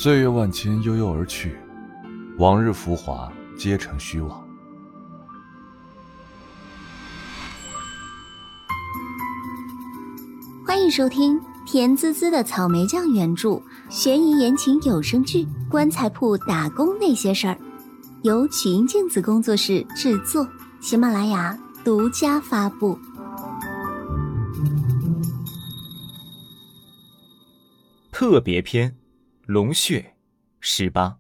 岁月万千，悠悠而去，往日浮华皆成虚妄。 欢迎收听甜滋滋的草莓酱原著悬疑言情有声剧《棺材铺打工那些事儿》，由曲音镜子工作室制作，喜马拉雅独家发布。 特别篇：龙血18。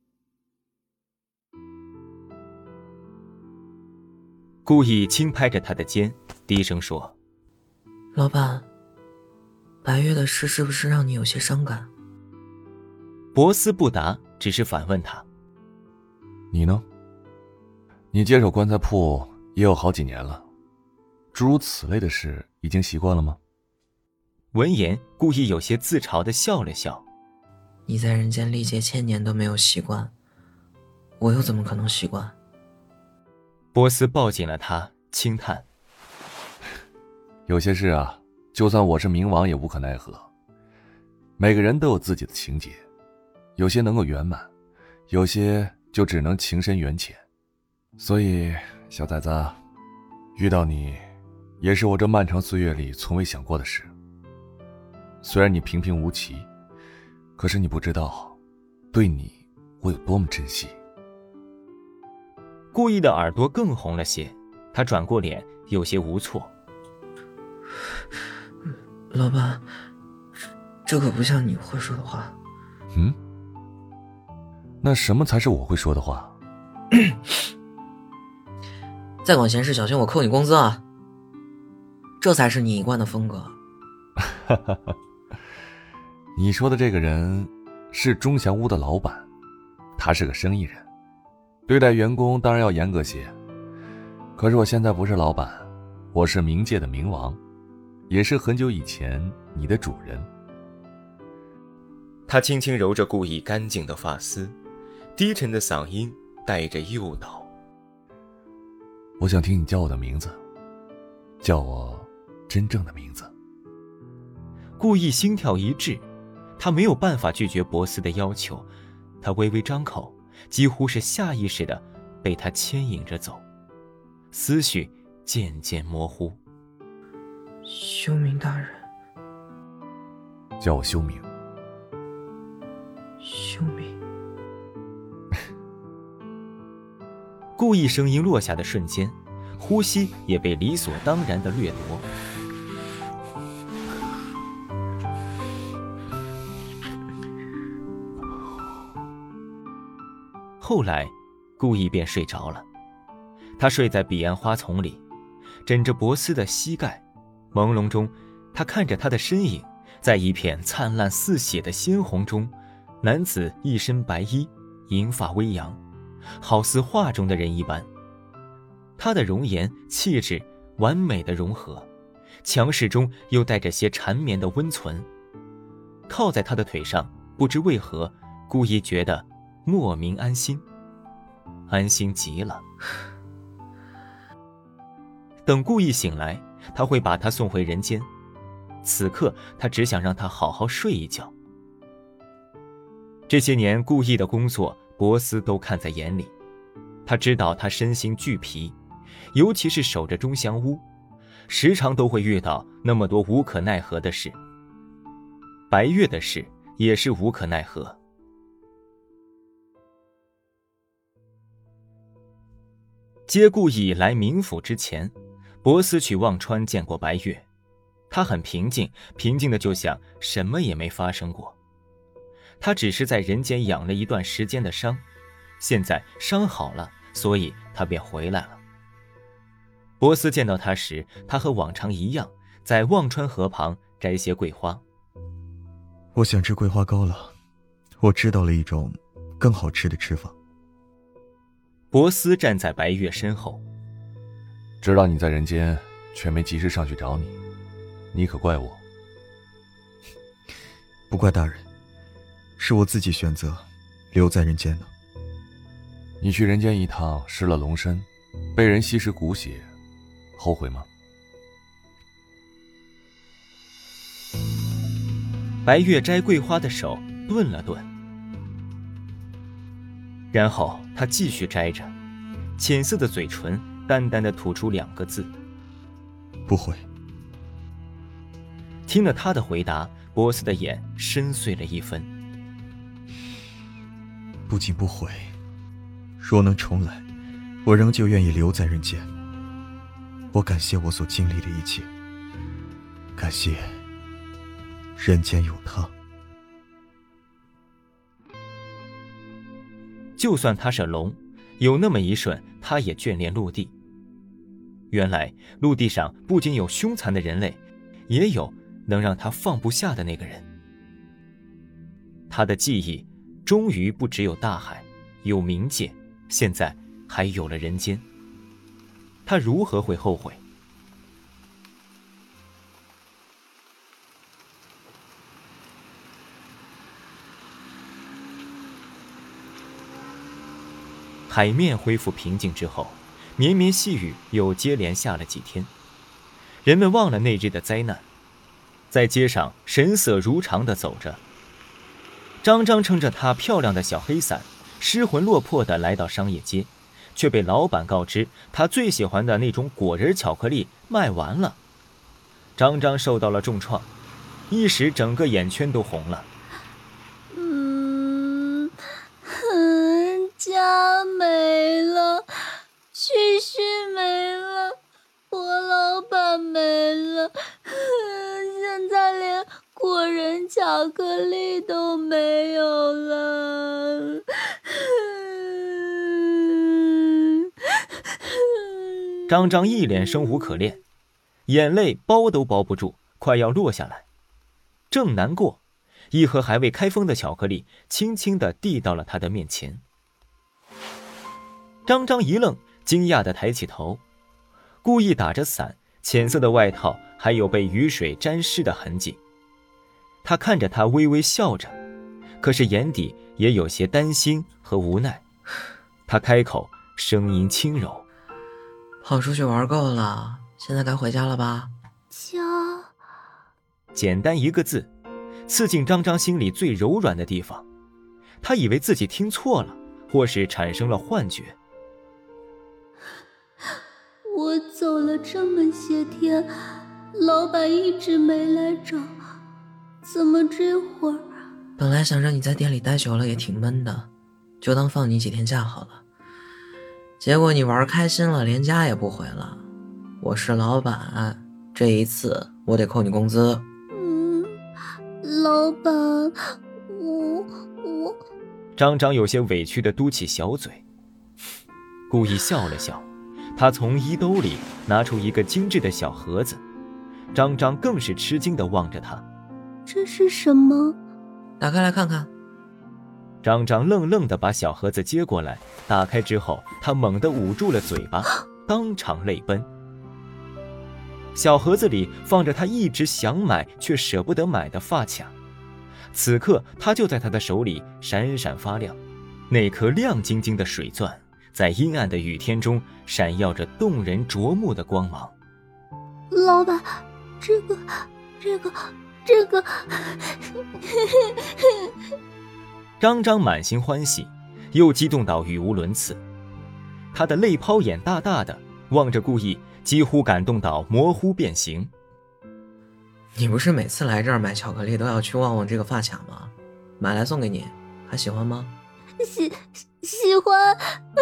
故意轻拍着他的肩，低声说： 老板，白月的事是不是让你有些伤感？ 博斯不答，只是反问他： 你呢？你接手棺材铺也有好几年了，诸如此类的事已经习惯了吗？ 闻言，故意有些自嘲地笑了笑。 你在人间历劫1000年都没有习惯，我又怎么可能习惯？ 波斯抱紧了他，轻叹： 有些事啊，就算我是冥王也无可奈何。每个人都有自己的情节，有些能够圆满，有些就只能情深缘浅。所以小崽子，遇到你也是我这漫长岁月里从未想过的事。虽然你平平无奇，可是你不知道对你我有多么珍惜。 故意的耳朵更红了些，他转过脸，有些无措。 老板，这可不像你会说的话。 那什么才是我会说的话？ 再管闲事小心我扣你工资啊！这才是你一贯的风格。 你说的这个人是钟祥屋的老板，他是个生意人，对待员工当然要严格些。可是我现在不是老板，我是冥界的冥王，也是很久以前你的主人。 他轻轻揉着故意干净的发丝，低沉的嗓音带着诱导。 我想听你叫我的名字，叫我真正的名字。 故意心跳一滞，他没有办法拒绝博斯的要求，他微微张口，几乎是下意识地被他牵引着走，思绪渐渐模糊。 修明大人。 叫我修明。 修明。 故意声音落下的瞬间，呼吸也被理所当然地掠夺。后来故意便睡着了，他睡在彼岸花丛里，枕着博斯的膝盖，朦胧中他看着他的身影，在一片灿烂似血的鲜红中，男子一身白衣，银发微扬，好似画中的人一般。他的容颜气质完美的融合，强势中又带着些缠绵的温存。靠在他的腿上，不知为何故意觉得莫名安心，安心极了。等故意醒来，他会把他送回人间，此刻他只想让他好好睡一觉。这些年故意的工作，博斯都看在眼里，他知道他身心俱疲，尤其是守着钟祥屋，时常都会遇到那么多无可奈何的事。白月的事也是无可奈何。接故意来冥府之前，博斯去忘川见过白月，他很平静，平静的就像什么也没发生过。他只是在人间养了一段时间的伤，现在伤好了，所以他便回来了。博斯见到他时，他和往常一样，在忘川河旁摘些桂花。 我想吃桂花糕了，我知道了一种更好吃的吃法。 博斯站在白月身后。 知道你在人间，却没及时上去找你，你可怪我。 不怪大人，是我自己选择留在人间的。 你去人间一趟，失了龙身，被人吸食骨血，后悔吗？ 白月摘桂花的手顿了顿， 然后他继续摘着，浅色的嘴唇淡淡的吐出2个字： 不会。 听了他的回答，波斯的眼深邃了1分。 不仅不会，若能重来，我仍旧愿意留在人间。我感谢我所经历的一切，感谢人间有他。 就算他是龙，有那么一瞬，他也眷恋陆地。原来陆地上不仅有凶残的人类，也有能让他放不下的那个人。他的记忆终于不只有大海，有冥界，现在还有了人间。他如何会后悔？海面恢复平静之后，绵绵细雨又接连下了几天，人们忘了那日的灾难，在街上神色如常地走着。张张撑着他漂亮的小黑伞，失魂落魄地来到商业街，却被老板告知他最喜欢的那种果仁巧克力卖完了。张张受到了重创，一时整个眼圈都红了。 家没了，旭旭没了，我老板没了，现在连果仁巧克力都没有了。 张张一脸生无可恋，眼泪包都包不住，快要落下来。正难过，一盒还未开封的巧克力轻轻地递到了他的面前。张张一愣，惊讶地抬起头，故意打着伞，浅色的外套还有被雨水沾湿的痕迹。他看着他微微笑着，可是眼底也有些担心和无奈。他开口，声音轻柔： 跑出去玩够了，现在该回家了吧？ 家。 简单一个字，刺进张张心里最柔软的地方。他以为自己听错了，或是产生了幻觉。 我走了这么些天，老板一直没来找，怎么这会儿？ 本来想着你在店里待久了也挺闷的，就当放你几天假好了。结果你玩开心了，连家也不回了。我是老板，这一次我得扣你工资。 老板，我…… 张张有些委屈地嘟起小嘴，故意笑了笑。他从衣兜里拿出一个精致的小盒子，张张更是吃惊地望着他。 这是什么？ 打开来看看。 张张愣愣地把小盒子接过来，打开之后，他猛地捂住了嘴巴，当场泪奔。小盒子里放着他一直想买却舍不得买的发卡，此刻它就在他的手里闪闪发亮，那颗亮晶晶的水钻在阴暗的雨天中闪耀着动人夺目的光芒。 老板，这个张张满心欢喜，又激动到语无伦次。他的泪泡眼大大的望着顾意，几乎感动到模糊变形。 你不是每次来这儿买巧克力都要去旺旺这个发卡吗？买来送给你，还喜欢吗？ 喜欢。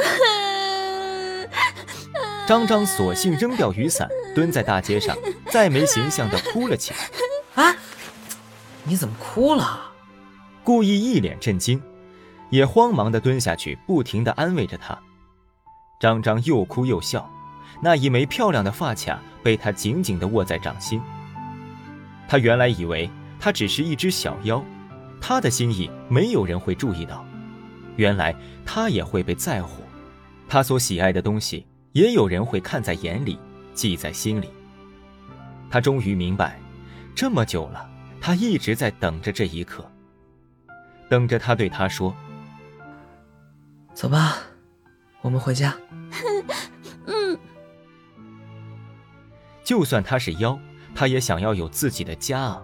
张张索性扔掉雨伞，蹲在大街上，再没形象地哭了起来。 啊，你怎么哭了？ 顾意一脸震惊，也慌忙地蹲下去，不停地安慰着他。张张又哭又笑，那一枚漂亮的发卡被他紧紧地握在掌心。他原来以为他只是一只小妖，他的心意没有人会注意到，原来他也会被在乎，他所喜爱的东西也有人会看在眼里，记在心里。他终于明白，这么久了，他一直在等着这一刻，等着他对他说： 走吧，我们回家。 就算他是妖，他也想要有自己的家啊。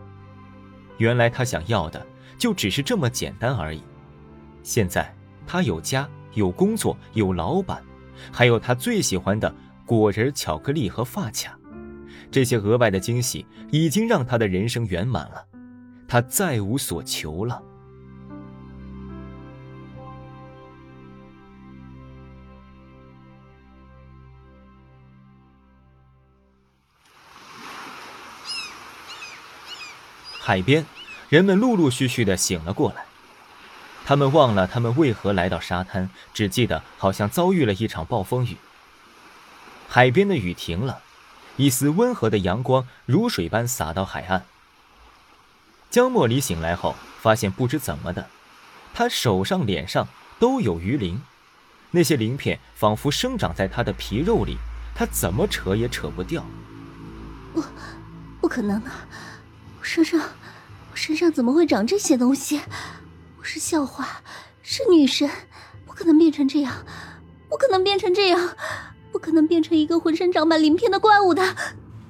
原来他想要的就只是这么简单而已。现在他有家， 有工作，有老板，还有他最喜欢的果仁巧克力和发卡。这些额外的惊喜已经让他的人生圆满了，他再无所求了。海边，人们陆陆续续地醒了过来。他们忘了他们为何来到沙滩，只记得好像遭遇了一场暴风雨。海边的雨停了，一丝温和的阳光如水般洒到海岸。江莫离醒来后发现不知怎么的，他手上脸上都有鱼鳞，那些鳞片仿佛生长在他的皮肉里，他怎么扯也扯不掉。 不可能啊，我身上怎么会长这些东西？我是校花，是女神，不可能变成这样，不可能变成这样，不可能变成一个浑身长满鳞片的怪物的。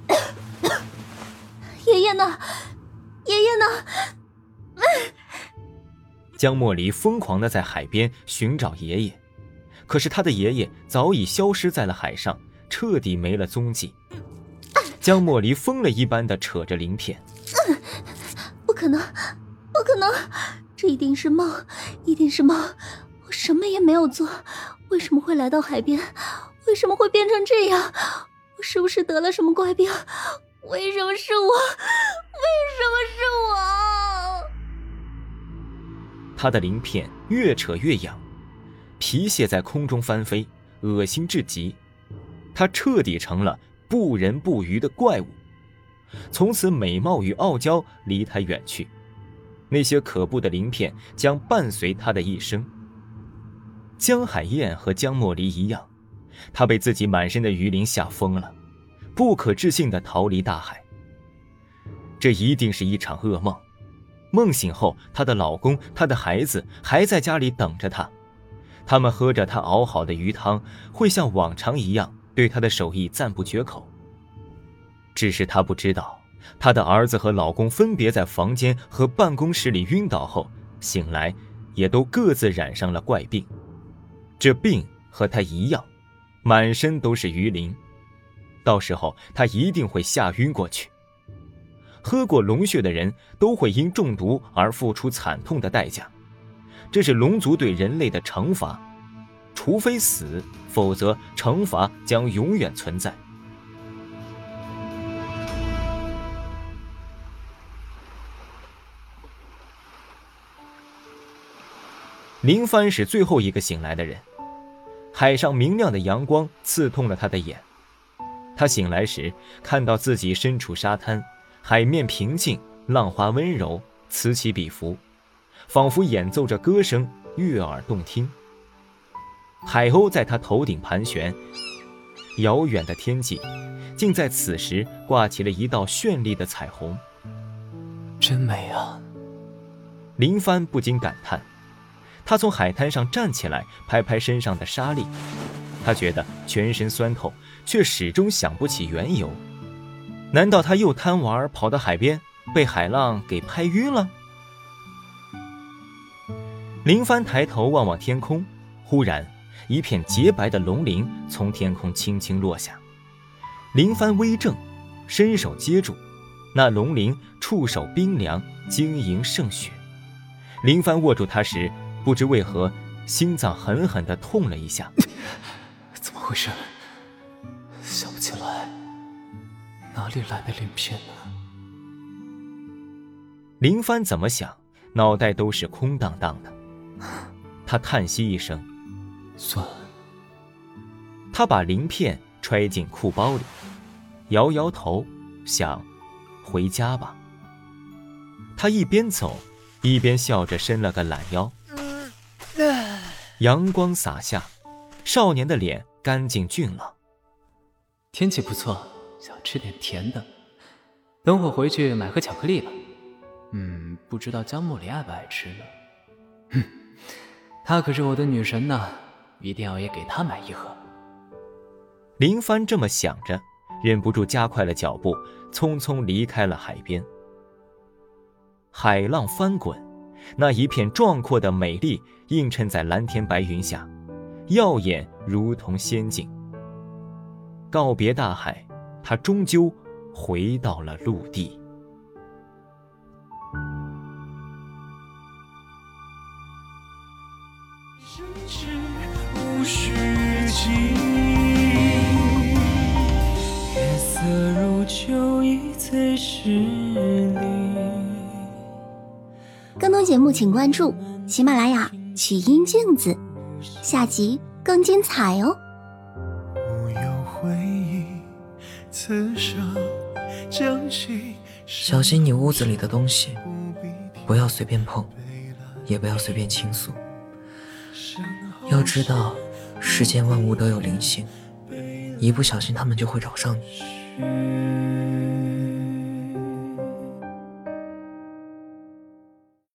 爷爷呢？爷爷呢？ 江莫离疯狂地在海边寻找爷爷，可是他的爷爷早已消失在了海上，彻底没了踪迹。江莫离疯了一般地扯着鳞片。 不可能，不可能，这一定是梦，一定是梦。我什么也没有做，为什么会来到海边？为什么会变成这样？我是不是得了什么怪病？为什么是我？为什么是我？ 他的鳞片越扯越痒，皮屑在空中翻飞，恶心至极。他彻底成了不人不鱼的怪物，从此美貌与傲娇离他远去，那些可怖的鳞片将伴随他的一生。江海燕和江莫离一样，她被自己满身的鱼鳞吓疯了，不可置信地逃离大海。这一定是一场噩梦，梦醒后，她的老公、她的孩子还在家里等着她，他们喝着她熬好的鱼汤，会像往常一样对她的手艺赞不绝口。只是她不知道，她的儿子和老公分别在房间和办公室里晕倒后醒来，也都各自染上了怪病。这病和她一样，满身都是鱼鳞，到时候她一定会吓晕过去。喝过龙血的人都会因中毒而付出惨痛的代价，这是龙族对人类的惩罚，除非死，否则惩罚将永远存在。林帆是最后一个醒来的人，海上明亮的阳光刺痛了他的眼。他醒来时看到自己身处沙滩，海面平静，浪花温柔，此起彼伏，仿佛演奏着歌声，悦耳动听。海鸥在他头顶盘旋，遥远的天际竟在此时挂起了一道绚丽的彩虹。 真美啊！ 林帆不禁感叹。他从海滩上站起来，拍拍身上的沙粒，他觉得全身酸痛，却始终想不起缘由。难道他又贪玩跑到海边，被海浪给拍晕了？林帆抬头望望天空，忽然一片洁白的龙鳞从天空轻轻落下。林帆微怔，伸手接住，那龙鳞触手冰凉，晶莹胜雪。林帆握住它时，不知为何心脏狠狠地痛了一下。 怎么回事？想不起来，哪里来的鳞片呢？ 林帆怎么想，脑袋都是空荡荡的。他叹息一声， 算了。 他把鳞片揣进裤包里，摇摇头，想回家吧。他一边走一边笑着伸了个懒腰。阳光洒下，少年的脸干净俊朗。 天气不错，想吃点甜的，等会回去买盒巧克力吧。不知道江茉莉爱不爱吃呢？她可是我的女神呢，一定要也给她买一盒。 林帆这么想着，忍不住加快了脚步，匆匆离开了海边。海浪翻滚，那一片壮阔的美丽映衬在蓝天白云下， 耀眼如同仙境。告别大海，他终究回到了陆地。 无需记，月色如秋意在诗里。 更多节目请关注喜马拉雅曲音镜子，下集更精彩哦。 无有回忆，此生将起。 小心你屋子里的东西，不要随便碰，也不要随便倾诉。要知道，世间万物都有灵性，一不小心他们就会找上你。